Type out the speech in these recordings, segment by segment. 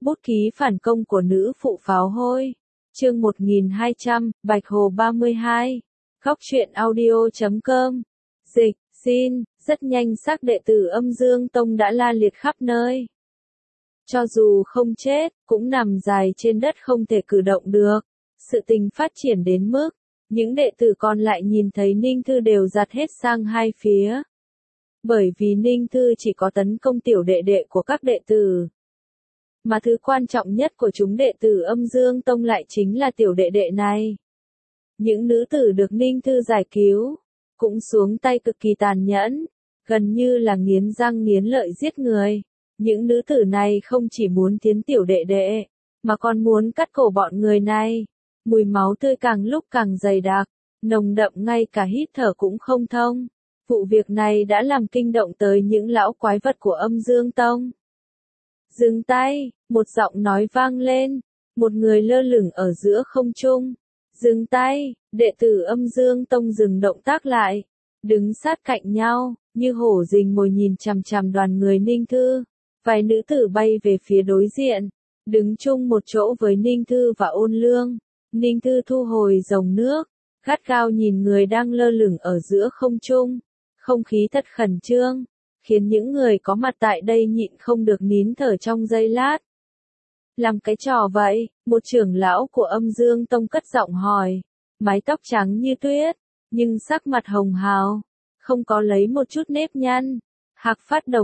Bút ký phản công của nữ phụ pháo hôi. Chương 1200, Bạch Hồ 32. Góc truyện audio.com. Dịch, xin, rất nhanh xác đệ tử Âm Dương Tông đã la liệt khắp nơi. Cho dù không chết, cũng nằm dài trên đất không thể cử động được. Sự tình phát triển đến mức, những đệ tử còn lại nhìn thấy Ninh Thư đều giạt hết sang hai phía. Bởi vì Ninh Thư chỉ có tấn công tiểu đệ đệ của các đệ tử. Mà thứ quan trọng nhất của chúng đệ tử Âm Dương Tông lại chính là tiểu đệ đệ này. Những nữ tử được Ninh Thư giải cứu, cũng xuống tay cực kỳ tàn nhẫn, gần như là nghiến răng nghiến lợi giết người. Những nữ tử này không chỉ muốn tiến tiểu đệ đệ, mà còn muốn cắt cổ bọn người này. Mùi máu tươi càng lúc càng dày đặc, nồng đậm ngay cả hít thở cũng không thông. Vụ việc này đã làm kinh động tới những lão quái vật của Âm Dương Tông. Dừng tay, một giọng nói vang lên, một người lơ lửng ở giữa không trung. Dừng tay, đệ tử Âm Dương Tông dừng động tác lại, đứng sát cạnh nhau, như hổ rình mồi nhìn chằm chằm đoàn người Ninh Thư. Vài nữ tử bay về phía đối diện, đứng chung một chỗ với Ninh Thư và Ôn Lương. Ninh Thư thu hồi dòng nước, gắt gao nhìn người đang lơ lửng ở giữa không trung. Không khí thật khẩn trương, khiến những người có mặt tại đây nhịn không được nín thở trong giây lát. Làm cái trò vậy, một trưởng lão của Âm Dương Tông cất giọng hỏi, mái tóc trắng như tuyết, nhưng sắc mặt hồng hào, không có lấy một chút nếp nhăn. Hạc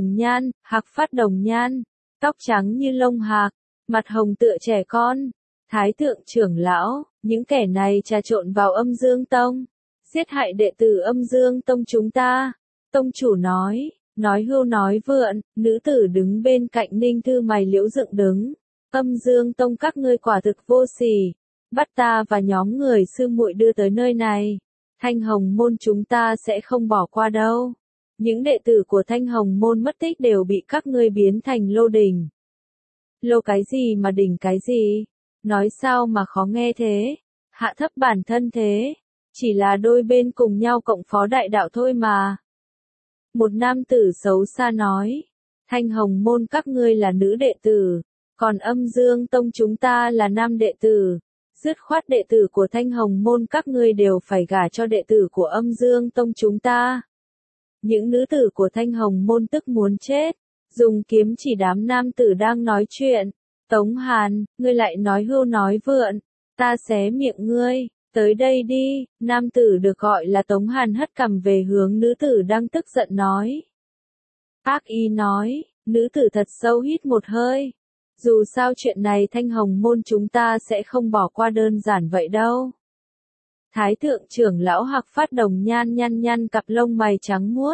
phát đồng nhan, tóc trắng như lông hạc, mặt hồng tựa trẻ con. Thái thượng trưởng lão, những kẻ này trà trộn vào Âm Dương Tông, giết hại đệ tử Âm Dương Tông chúng ta. Tông chủ nói hưu nói vượn, nữ tử đứng bên cạnh Ninh Thư mày liễu dựng đứng. Âm Dương Tông các ngươi quả thực vô sỉ, bắt ta và nhóm người sư muội đưa tới nơi này. Thanh Hồng môn chúng ta sẽ không bỏ qua đâu. Những đệ tử của Thanh Hồng môn mất tích đều bị các ngươi biến thành lô đỉnh. Lô cái gì mà đỉnh cái gì? Nói sao mà khó nghe thế? Hạ thấp bản thân thế? Chỉ là đôi bên cùng nhau cộng phó đại đạo thôi mà. Một nam tử xấu xa nói. Thanh Hồng môn các ngươi là nữ đệ tử, còn Âm Dương Tông chúng ta là nam đệ tử. Dứt khoát đệ tử của Thanh Hồng môn các ngươi đều phải gả cho đệ tử của Âm Dương Tông chúng ta. Những nữ tử của Thanh Hồng môn tức muốn chết, dùng kiếm chỉ đám nam tử đang nói chuyện. Tống Hàn, ngươi lại nói hưu nói vượn, ta xé miệng ngươi, tới đây đi. Nam tử được gọi là Tống Hàn hất cằm về hướng nữ tử đang tức giận nói. Ác ý nói, nữ tử thật sâu hít một hơi. Dù sao chuyện này Thanh Hồng môn chúng ta sẽ không bỏ qua đơn giản vậy đâu. Thái thượng trưởng lão Hạc Phát Đồng Nhan nhăn cặp lông mày trắng muốt.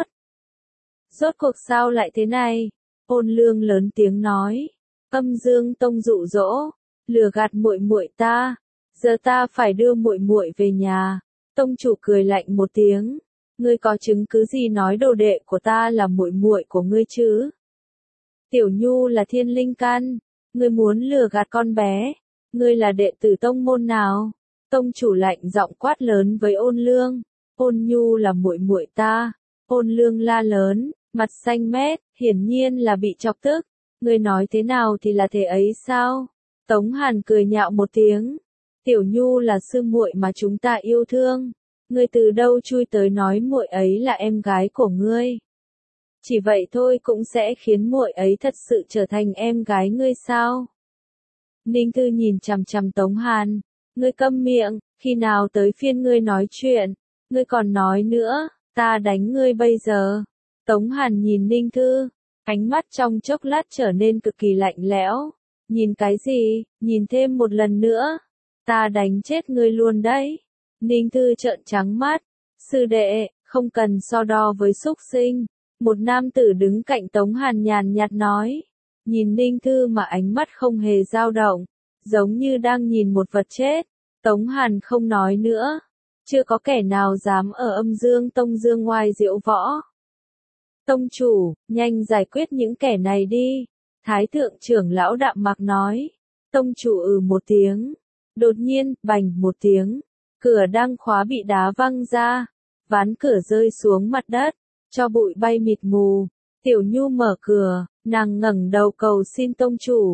Rốt cuộc sao lại thế này? Ôn Lương lớn tiếng nói. Âm Dương Tông dụ dỗ, lừa gạt muội muội ta, giờ ta phải đưa muội muội về nhà. Tông chủ cười lạnh một tiếng, ngươi có chứng cứ gì nói đồ đệ của ta là muội muội của ngươi chứ? Tiểu Nhu là thiên linh căn, ngươi muốn lừa gạt con bé? Ngươi là đệ tử tông môn nào? Tông chủ lạnh giọng quát lớn với Ôn Lương. Ôn Nhu là muội muội ta. Ôn Lương la lớn, mặt xanh mét, hiển nhiên là bị chọc tức. Ngươi nói thế nào thì là thế ấy sao? Tống Hàn cười nhạo một tiếng. Tiểu Nhu là sư muội mà chúng ta yêu thương. Ngươi từ đâu chui tới nói muội ấy là em gái của ngươi? Chỉ vậy thôi cũng sẽ khiến muội ấy thật sự trở thành em gái ngươi sao? Ninh Thư nhìn chằm chằm Tống Hàn. Ngươi câm miệng, khi nào tới phiên ngươi nói chuyện? Ngươi còn nói nữa, ta đánh ngươi bây giờ. Tống Hàn nhìn Ninh Thư, ánh mắt trong chốc lát trở nên cực kỳ lạnh lẽo. Nhìn cái gì? Nhìn thêm một lần nữa, ta đánh chết ngươi luôn đấy. Ninh Thư trợn trắng mắt. Sư đệ, không cần so đo với súc sinh. Một nam tử đứng cạnh Tống Hàn nhàn nhạt nói. Nhìn Ninh Thư mà ánh mắt không hề dao động, giống như đang nhìn một vật chết. Tống Hàn không nói nữa. Chưa có kẻ nào dám ở Âm Dương Tông dương ngoài diễu võ. Tông chủ, nhanh giải quyết những kẻ này đi. Thái thượng trưởng lão đạm mạc nói. Tông chủ một tiếng. Đột nhiên, bành một tiếng. Cửa đang khóa bị đá văng ra. Ván cửa rơi xuống mặt đất. Cho bụi bay mịt mù. Tiểu Nhu mở cửa, nàng ngẩng đầu cầu xin tông chủ.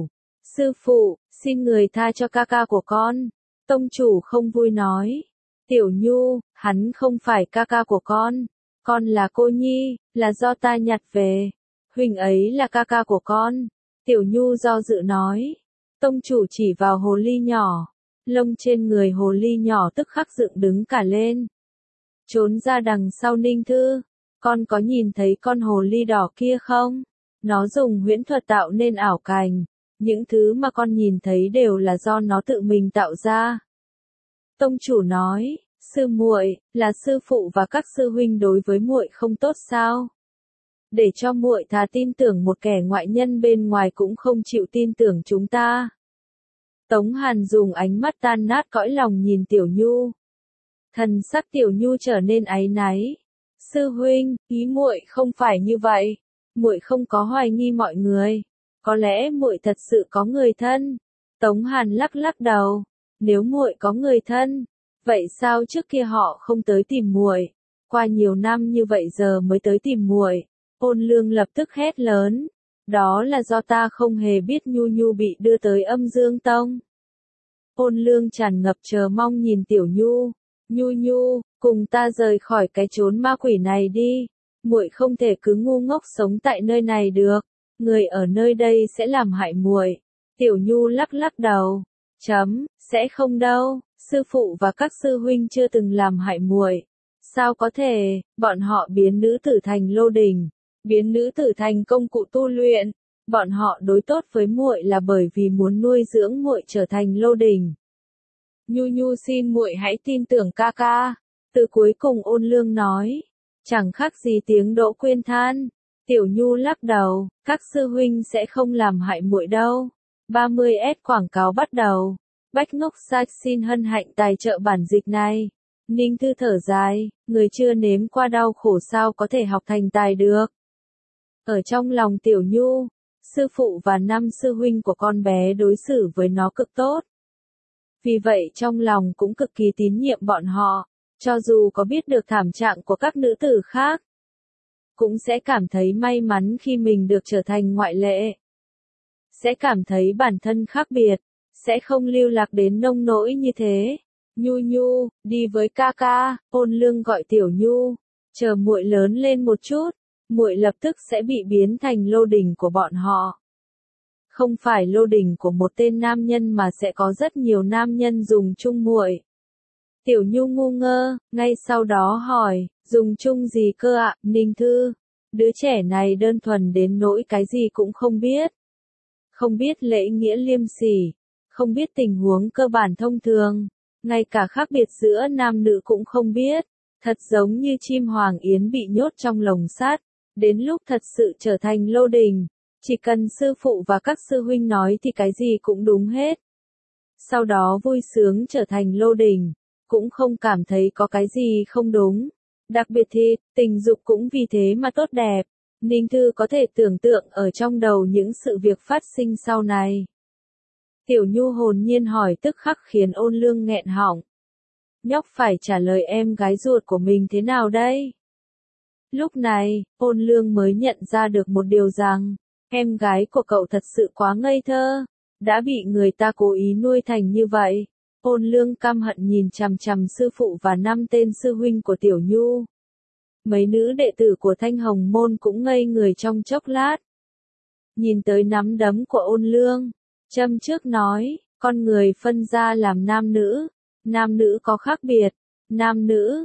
Sư phụ, xin người tha cho ca ca của con. Tông chủ không vui nói. Tiểu Nhu, hắn không phải ca ca của con là cô nhi, là do ta nhặt về. Huynh ấy là ca ca của con. Tiểu Nhu do dự nói. Tông chủ chỉ vào hồ ly nhỏ. Lông trên người hồ ly nhỏ tức khắc dựng đứng cả lên. Trốn ra đằng sau Ninh Thư. Con có nhìn thấy con hồ ly đỏ kia không? Nó dùng huyễn thuật tạo nên ảo cảnh. Những thứ mà con nhìn thấy đều là do nó tự mình tạo ra. Tông chủ nói, sư muội, là sư phụ và các sư huynh đối với muội không tốt sao? Để cho muội thà tin tưởng một kẻ ngoại nhân bên ngoài cũng không chịu tin tưởng chúng ta. Tống Hàn dùng ánh mắt tan nát cõi lòng nhìn Tiểu Nhu. Thần sắc Tiểu Nhu trở nên áy náy. Sư huynh, ý muội không phải như vậy. Muội không có hoài nghi mọi người. Có lẽ muội thật sự có người thân. Tống Hàn lắc lắc đầu. Nếu muội có người thân, vậy sao trước kia họ không tới tìm muội? Qua nhiều năm như vậy giờ mới tới tìm muội. Ôn Lương lập tức hét lớn. Đó là do ta không hề biết Nhu Nhu bị đưa tới Âm Dương Tông. Ôn Lương tràn ngập chờ mong nhìn Tiểu Nhu. Nhu Nhu, cùng ta rời khỏi cái chốn ma quỷ này đi. Muội không thể cứ ngu ngốc sống tại nơi này được. Người ở nơi đây sẽ làm hại muội. Tiểu Nhu lắc lắc đầu. Sẽ không đâu. Sư phụ và các sư huynh chưa từng làm hại muội. Sao có thể? Bọn họ biến nữ tử thành lô đình, biến nữ tử thành công cụ tu luyện. Bọn họ đối tốt với muội là bởi vì muốn nuôi dưỡng muội trở thành lô đình. Nhu Nhu xin muội hãy tin tưởng ca ca. Từ cuối cùng Ôn Lương nói. Chẳng khác gì tiếng Đỗ Quyên than. Tiểu Nhu lắc đầu, các sư huynh sẽ không làm hại muội đâu. 30S quảng cáo bắt đầu. Bách Ngốc Sách xin hân hạnh tài trợ bản dịch này. Ninh Thư thở dài, người chưa nếm qua đau khổ sao có thể học thành tài được. Ở trong lòng Tiểu Nhu, sư phụ và 5 sư huynh của con bé đối xử với nó cực tốt. Vì vậy trong lòng cũng cực kỳ tín nhiệm bọn họ, cho dù có biết được thảm trạng của các nữ tử khác, cũng sẽ cảm thấy may mắn khi mình được trở thành ngoại lệ. Sẽ cảm thấy bản thân khác biệt, sẽ không lưu lạc đến nông nỗi như thế. Nhu Nhu, đi với ca ca. Ôn Lương gọi Tiểu Nhu, chờ muội lớn lên một chút, muội lập tức sẽ bị biến thành lô đình của bọn họ. Không phải lô đình của một tên nam nhân mà sẽ có rất nhiều nam nhân dùng chung muội. Tiểu Nhu ngu ngơ, ngay sau đó hỏi, dùng chung gì cơ ạ? Ninh Thư, đứa trẻ này đơn thuần đến nỗi cái gì cũng không biết. Không biết lễ nghĩa liêm sỉ, không biết tình huống cơ bản thông thường, ngay cả khác biệt giữa nam nữ cũng không biết. Thật giống như chim hoàng yến bị nhốt trong lồng sắt, đến lúc thật sự trở thành lô đình, chỉ cần sư phụ và các sư huynh nói thì cái gì cũng đúng hết. Sau đó vui sướng trở thành lô đình, cũng không cảm thấy có cái gì không đúng. Đặc biệt thì, tình dục cũng vì thế mà tốt đẹp. Ninh Thư có thể tưởng tượng ở trong đầu những sự việc phát sinh sau này. Tiểu Nhu hồn nhiên hỏi tức khắc khiến Ôn Lương nghẹn họng. Nhóc phải trả lời em gái ruột của mình thế nào đây? Lúc này, Ôn Lương mới nhận ra được một điều rằng, em gái của cậu thật sự quá ngây thơ, đã bị người ta cố ý nuôi thành như vậy. Ôn Lương căm hận nhìn chằm chằm sư phụ và 5 tên sư huynh của Tiểu Nhu. Mấy nữ đệ tử của Thanh Hồng Môn cũng ngây người trong chốc lát. Nhìn tới nắm đấm của Ôn Lương, châm trước nói, con người phân ra làm nam nữ có khác biệt, nam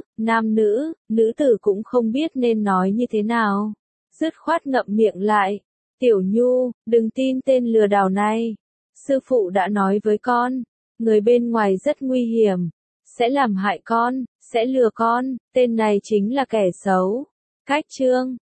nữ, nữ tử cũng không biết nên nói như thế nào. Dứt khoát ngậm miệng lại. Tiểu Nhu, đừng tin tên lừa đảo này. Sư phụ đã nói với con, người bên ngoài rất nguy hiểm, sẽ làm hại con, sẽ lừa con, tên này chính là kẻ xấu. Cách chương